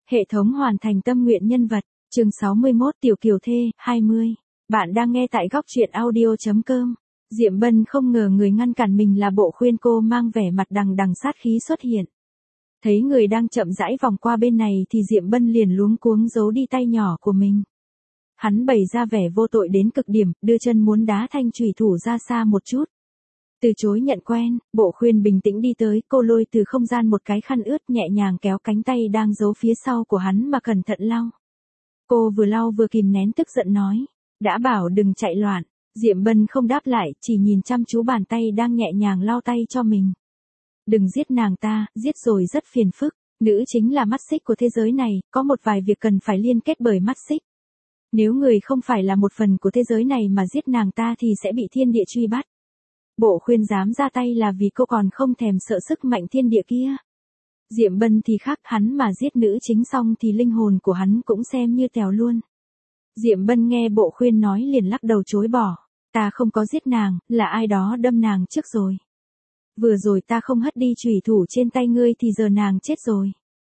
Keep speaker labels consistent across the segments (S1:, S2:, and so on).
S1: Hệ thống hoàn thành tâm nguyện nhân vật, chương 61 Tiểu Kiều Thê, 20. Bạn đang nghe tại góc truyện audio.com. Diệm Bân không ngờ người ngăn cản mình là Bộ Khuyên, cô mang vẻ mặt đằng đằng sát khí xuất hiện. Thấy người đang chậm rãi vòng qua bên này thì Diệm Bân liền luống cuống giấu đi tay nhỏ của mình. Hắn bày ra vẻ vô tội đến cực điểm, đưa chân muốn đá thanh chủy thủ ra xa một chút. Từ chối nhận quen, Bộ Khuyên bình tĩnh đi tới, cô lôi từ không gian một cái khăn ướt nhẹ nhàng kéo cánh tay đang giấu phía sau của hắn mà cẩn thận lau. Cô vừa lau vừa kìm nén tức giận nói, đã bảo đừng chạy loạn. Diệm Bân không đáp lại, chỉ nhìn chăm chú bàn tay đang nhẹ nhàng lau tay cho mình. Đừng giết nàng ta, giết rồi rất phiền phức. Nữ chính là mắt xích của thế giới này, có một vài việc cần phải liên kết bởi mắt xích. Nếu người không phải là một phần của thế giới này mà giết nàng ta thì sẽ bị thiên địa truy bắt. Bộ Khuyên dám ra tay là vì cô còn không thèm sợ sức mạnh thiên địa kia. Diệm Bân thì khác, hắn mà giết nữ chính xong thì linh hồn của hắn cũng xem như tèo luôn. Diệm Bân nghe Bộ Khuyên nói liền lắc đầu chối bỏ. Ta không có giết nàng, là ai đó đâm nàng trước rồi. Vừa rồi ta không hất đi chủy thủ trên tay ngươi thì giờ nàng chết rồi.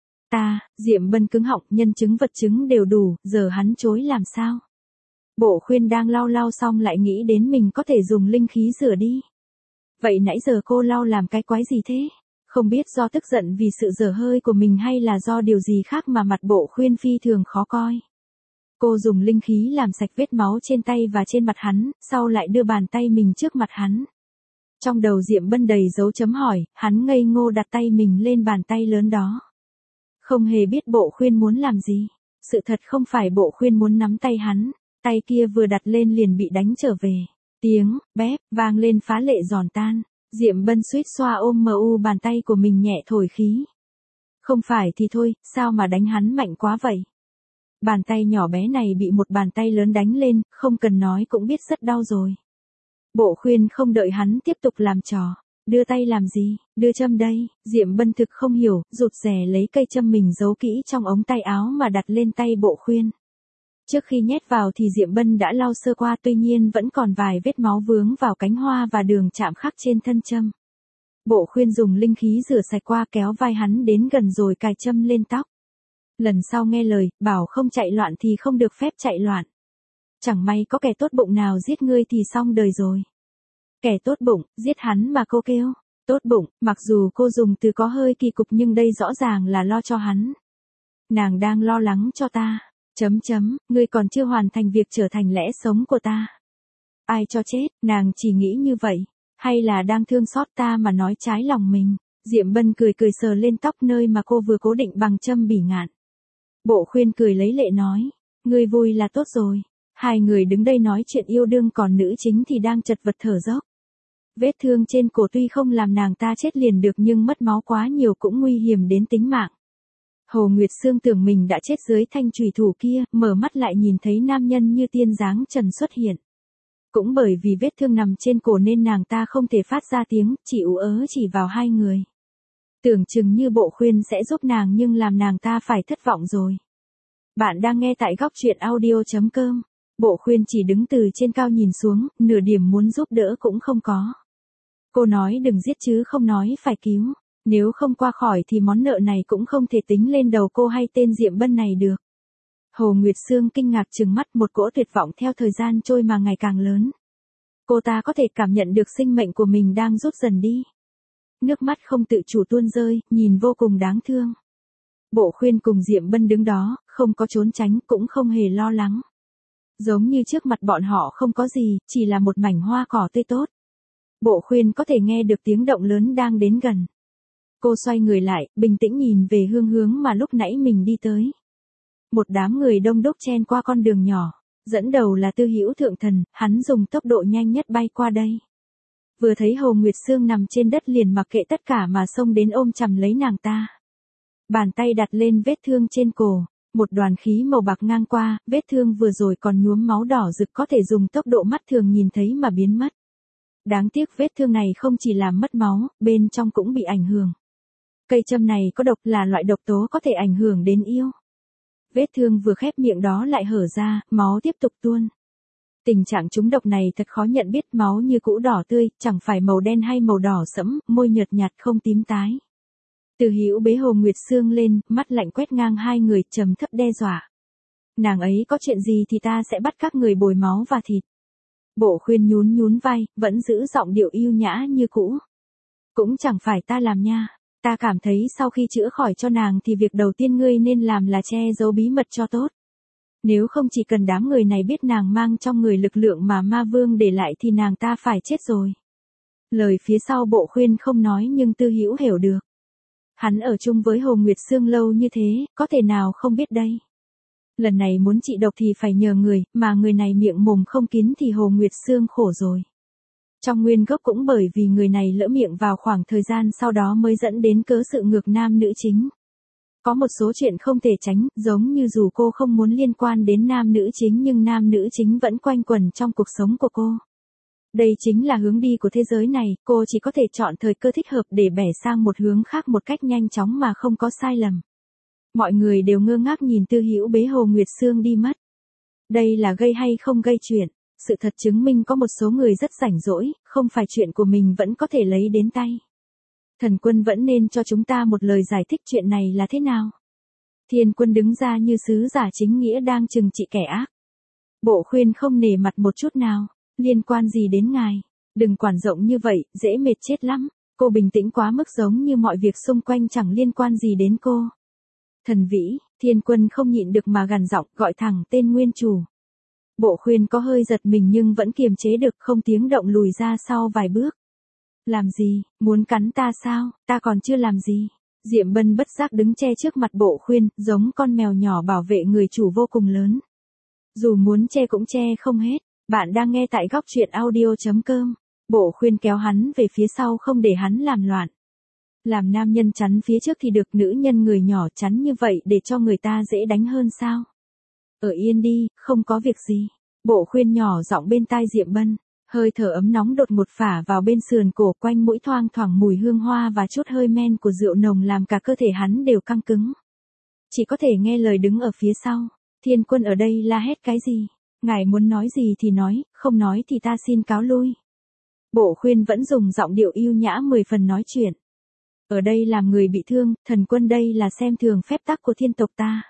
S1: Diệm Bân cứng họng, nhân chứng vật chứng đều đủ, giờ hắn chối làm sao? Bộ Khuyên đang lau xong lại nghĩ đến mình có thể dùng linh khí rửa đi. Vậy nãy giờ cô lau làm cái quái gì thế? Không biết do tức giận vì sự dở hơi của mình hay là do điều gì khác mà mặt Bộ Khuyên phi thường khó coi. Cô dùng linh khí làm sạch vết máu trên tay và trên mặt hắn, sau lại đưa bàn tay mình trước mặt hắn. Trong đầu Diệm Bân đầy dấu chấm hỏi, hắn ngây ngô đặt tay mình lên bàn tay lớn đó. Không hề biết Bộ Khuyên muốn làm gì. Sự thật không phải Bộ Khuyên muốn nắm tay hắn, tay kia vừa đặt lên liền bị đánh trở về. Tiếng bép vang lên phá lệ giòn tan. Diệm Bân suýt xoa ôm bàn tay của mình nhẹ thổi khí. Không phải thì thôi, sao mà đánh hắn mạnh quá vậy? Bàn tay nhỏ bé này bị một bàn tay lớn đánh lên, không cần nói cũng biết rất đau rồi. Bộ Khuyên không đợi hắn tiếp tục làm trò. Đưa tay làm gì, đưa châm đây. Diệm Bân thực không hiểu, rụt rè lấy cây châm mình giấu kỹ trong ống tay áo mà đặt lên tay Bộ Khuyên. Trước khi nhét vào thì Diệm Bân đã lau sơ qua, tuy nhiên vẫn còn vài vết máu vướng vào cánh hoa và đường chạm khắc trên thân châm. Bộ Khuyên dùng linh khí rửa sạch qua, kéo vai hắn đến gần rồi cài châm lên tóc. Lần sau nghe lời, bảo không chạy loạn thì không được phép chạy loạn. Chẳng may có kẻ tốt bụng nào giết ngươi thì xong đời rồi. Kẻ tốt bụng, giết hắn mà cô kêu. Tốt bụng, mặc dù cô dùng từ có hơi kỳ cục nhưng đây rõ ràng là lo cho hắn. Nàng đang lo lắng cho ta. Ngươi còn chưa hoàn thành việc trở thành lẽ sống của ta. Ai cho chết, nàng chỉ nghĩ như vậy. Hay là đang thương xót ta mà nói trái lòng mình. Diệm Bân cười sờ lên tóc nơi mà cô vừa cố định bằng châm bỉ ngạn. Bộ Khuyên cười lấy lệ nói. Ngươi vui là tốt rồi. Hai người đứng đây nói chuyện yêu đương còn nữ chính thì đang chật vật thở dốc. Vết thương trên cổ tuy không làm nàng ta chết liền được nhưng mất máu quá nhiều cũng nguy hiểm đến tính mạng. Hồ Nguyệt Sương tưởng mình đã chết dưới thanh chủy thủ kia, mở mắt lại nhìn thấy nam nhân như tiên dáng trần xuất hiện. Cũng bởi vì vết thương nằm trên cổ nên nàng ta không thể phát ra tiếng, chỉ ú ớ chỉ vào hai người. Tưởng chừng như Bộ Khuyên sẽ giúp nàng nhưng làm nàng ta phải thất vọng rồi. Bạn đang nghe tại góc truyện audio.com. Bộ Khuyên chỉ đứng từ trên cao nhìn xuống, nửa điểm muốn giúp đỡ cũng không có. Cô nói đừng giết chứ không nói phải cứu. Nếu không qua khỏi thì món nợ này cũng không thể tính lên đầu cô hay tên Diệm Bân này được. Hồ Nguyệt Sương kinh ngạc trừng mắt, một cỗ tuyệt vọng theo thời gian trôi mà ngày càng lớn. Cô ta có thể cảm nhận được sinh mệnh của mình đang rút dần đi. Nước mắt không tự chủ tuôn rơi, nhìn vô cùng đáng thương. Bộ Khuyên cùng Diệm Bân đứng đó, không có trốn tránh cũng không hề lo lắng. Giống như trước mặt bọn họ không có gì, chỉ là một mảnh hoa cỏ tươi tốt. Bộ Khuyên có thể nghe được tiếng động lớn đang đến gần. Cô xoay người lại, bình tĩnh nhìn về hướng mà lúc nãy mình đi tới. Một đám người đông đúc chen qua con đường nhỏ, dẫn đầu là Tư Hữu Thượng Thần, hắn dùng tốc độ nhanh nhất bay qua đây. Vừa thấy Hồ Nguyệt Sương nằm trên đất liền mặc kệ tất cả mà xông đến ôm chầm lấy nàng ta. Bàn tay đặt lên vết thương trên cổ, một đoàn khí màu bạc ngang qua, vết thương vừa rồi còn nhuốm máu đỏ rực có thể dùng tốc độ mắt thường nhìn thấy mà biến mất. Đáng tiếc vết thương này không chỉ làm mất máu, bên trong cũng bị ảnh hưởng. Cây châm này có độc, là loại độc tố có thể ảnh hưởng đến yêu. Vết thương vừa khép miệng đó lại hở ra, máu tiếp tục tuôn. Tình trạng trúng độc này thật khó nhận biết, máu như cũ đỏ tươi, chẳng phải màu đen hay màu đỏ sẫm, môi nhợt nhạt không tím tái. Từ Hữu bế Hồ Nguyệt Sương lên, mắt lạnh quét ngang hai người, trầm thấp đe dọa. Nàng ấy có chuyện gì thì ta sẽ bắt các người bồi máu và thịt. Bộ Khuyên nhún nhún vai, vẫn giữ giọng điệu yêu nhã như cũ. Cũng chẳng phải ta làm nha. Ta cảm thấy sau khi chữa khỏi cho nàng thì việc đầu tiên ngươi nên làm là che giấu bí mật cho tốt. Nếu không chỉ cần đám người này biết nàng mang trong người lực lượng mà ma vương để lại thì nàng ta phải chết rồi. Lời phía sau Bộ Khuyên không nói nhưng Tư Hữu hiểu được. Hắn ở chung với Hồ Nguyệt Sương lâu như thế, có thể nào không biết đây. Lần này muốn trị độc thì phải nhờ người, mà người này miệng mồm không kín thì Hồ Nguyệt Sương khổ rồi. Trong nguyên gốc cũng bởi vì người này lỡ miệng vào khoảng thời gian sau đó mới dẫn đến cớ sự ngược nam nữ chính. Có một số chuyện không thể tránh, giống như dù cô không muốn liên quan đến nam nữ chính nhưng nam nữ chính vẫn quanh quẩn trong cuộc sống của cô. Đây chính là hướng đi của thế giới này, cô chỉ có thể chọn thời cơ thích hợp để bẻ sang một hướng khác một cách nhanh chóng mà không có sai lầm. Mọi người đều ngơ ngác nhìn Tư Hữu bế Hồ Nguyệt Sương đi mất. Đây là gây hay không gây chuyện, sự thật chứng minh có một số người rất rảnh rỗi, không phải chuyện của mình vẫn có thể lấy đến tay. Thần Quân vẫn nên cho chúng ta một lời giải thích chuyện này là thế nào. Thiên Quân đứng ra như sứ giả chính nghĩa đang trừng trị kẻ ác. Bộ Khuyên không nể mặt một chút nào, liên quan gì đến ngài, đừng quản rộng như vậy, dễ mệt chết lắm. Cô bình tĩnh quá mức giống như mọi việc xung quanh chẳng liên quan gì đến cô. Thần Vĩ, Thiên Quân không nhịn được mà gằn giọng gọi thẳng tên nguyên chủ. Bộ Khuyên có hơi giật mình nhưng vẫn kiềm chế được không tiếng động lùi ra sau vài bước. Làm gì, muốn cắn ta sao, ta còn chưa làm gì. Diệm Bân bất giác đứng che trước mặt Bộ Khuyên, giống con mèo nhỏ bảo vệ người chủ vô cùng lớn. Dù muốn che cũng che không hết. Bạn đang nghe tại góc truyện audio.com. Bộ Khuyên kéo hắn về phía sau không để hắn làm loạn. Làm nam nhân chắn phía trước thì được, nữ nhân người nhỏ chắn như vậy để cho người ta dễ đánh hơn sao. Ở yên đi, không có việc gì. Bộ Khuyên nhỏ giọng bên tai Diệm Bân. Hơi thở ấm nóng đột ngột phả vào bên sườn cổ, quanh mũi thoang thoảng mùi hương hoa và chút hơi men của rượu nồng làm cả cơ thể hắn đều căng cứng. Chỉ có thể nghe lời đứng ở phía sau. Thiên Quân ở đây la hét cái gì? Ngài muốn nói gì thì nói, không nói thì ta xin cáo lui. Bộ Khuyên vẫn dùng giọng điệu yêu nhã 10 phần nói chuyện. Ở đây làm người bị thương, Thần Quân đây là xem thường phép tắc của thiên tộc ta.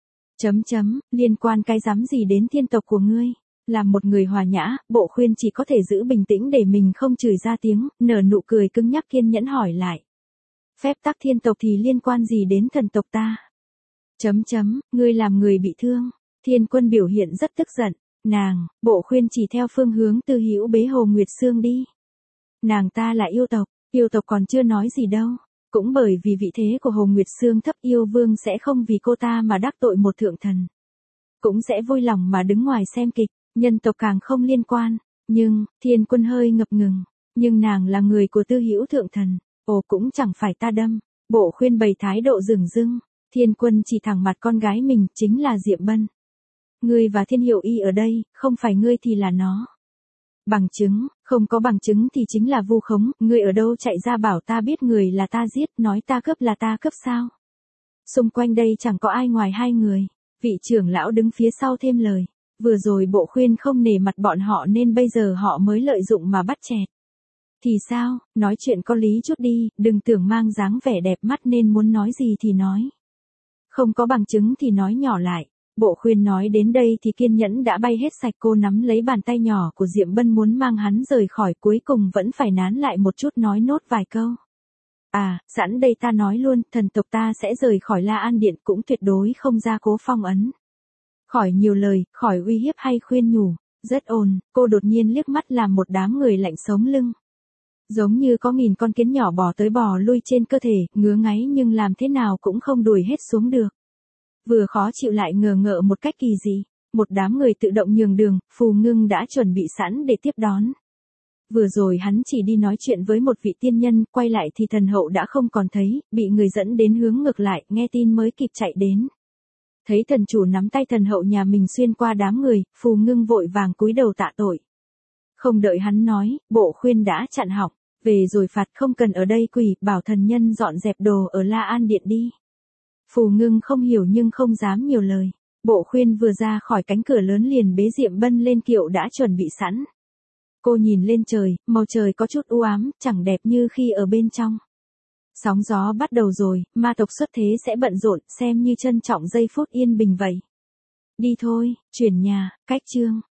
S1: Liên quan cái rắm gì đến thiên tộc của ngươi? Làm một người hòa nhã, Bộ Khuyên chỉ có thể giữ bình tĩnh để mình không chửi ra tiếng, nở nụ cười cứng nhắc kiên nhẫn hỏi lại. Phép tắc thiên tộc thì liên quan gì đến thần tộc ta? Ngươi làm người bị thương. Thiên Quân biểu hiện rất tức giận. Nàng, Bộ Khuyên chỉ theo phương hướng Tư Hữu bế Hồ Nguyệt Sương đi. Nàng ta là yêu tộc còn chưa nói gì đâu. Cũng bởi vì vị thế của Hồ Nguyệt Sương thấp, yêu vương sẽ không vì cô ta mà đắc tội một thượng thần. Cũng sẽ vui lòng mà đứng ngoài xem kịch, nhân tộc càng không liên quan. Nhưng, Thiên Quân hơi ngập ngừng. Nhưng nàng là người của Tư Hữu thượng thần. Ồ, cũng chẳng phải ta đâm. Bộ Khuyên bày thái độ dửng dưng. Thiên Quân chỉ thẳng mặt con gái mình, chính là Diệm Bân. Ngươi và Thiên Hiệu Y ở đây, không phải ngươi thì là nó. Bằng chứng, không có bằng chứng thì chính là vu khống, ngươi ở đâu chạy ra bảo ta biết người là ta giết, nói ta cướp là ta cướp sao? Xung quanh đây chẳng có ai ngoài hai người. Vị trưởng lão đứng phía sau thêm lời. Vừa rồi Bộ Khuyên không nể mặt bọn họ nên bây giờ họ mới lợi dụng mà bắt chẹt. Thì sao, nói chuyện có lý chút đi, đừng tưởng mang dáng vẻ đẹp mắt nên muốn nói gì thì nói. Không có bằng chứng thì nói nhỏ lại. Bộ Khuyên nói đến đây thì kiên nhẫn đã bay hết sạch, cô nắm lấy bàn tay nhỏ của Diệm Bân muốn mang hắn rời khỏi, cuối cùng vẫn phải nán lại một chút nói nốt vài câu. À, sẵn đây ta nói luôn, thần tộc ta sẽ rời khỏi La An Điện, cũng tuyệt đối không ra cố phong ấn. Khỏi nhiều lời, khỏi uy hiếp hay khuyên nhủ, rất ồn, cô đột nhiên liếc mắt làm một đám người lạnh sống lưng. Giống như có nghìn con kiến nhỏ bò tới bò lui trên cơ thể, ngứa ngáy nhưng làm thế nào cũng không đuổi hết xuống được. Vừa khó chịu lại ngờ ngợ một cách kỳ dị, một đám người tự động nhường đường, Phù Ngưng đã chuẩn bị sẵn để tiếp đón. Vừa rồi hắn chỉ đi nói chuyện với một vị tiên nhân, quay lại thì thần hậu đã không còn thấy, bị người dẫn đến hướng ngược lại, nghe tin mới kịp chạy đến. Thấy thần chủ nắm tay thần hậu nhà mình xuyên qua đám người, Phù Ngưng vội vàng cúi đầu tạ tội. Không đợi hắn nói, Bộ Khuyên đã chặn họng, về rồi phạt, không cần ở đây quỳ, bảo thần nhân dọn dẹp đồ ở La An Điện đi. Phù Ngưng không hiểu nhưng không dám nhiều lời. Bộ Khuyên vừa ra khỏi cánh cửa lớn liền bế Diệm Bân lên kiệu đã chuẩn bị sẵn. Cô nhìn lên trời, màu trời có chút u ám, chẳng đẹp như khi ở bên trong. Sóng gió bắt đầu rồi, ma tộc xuất thế sẽ bận rộn, xem như trân trọng giây phút yên bình vậy. Đi thôi, chuyển nhà, cách chương.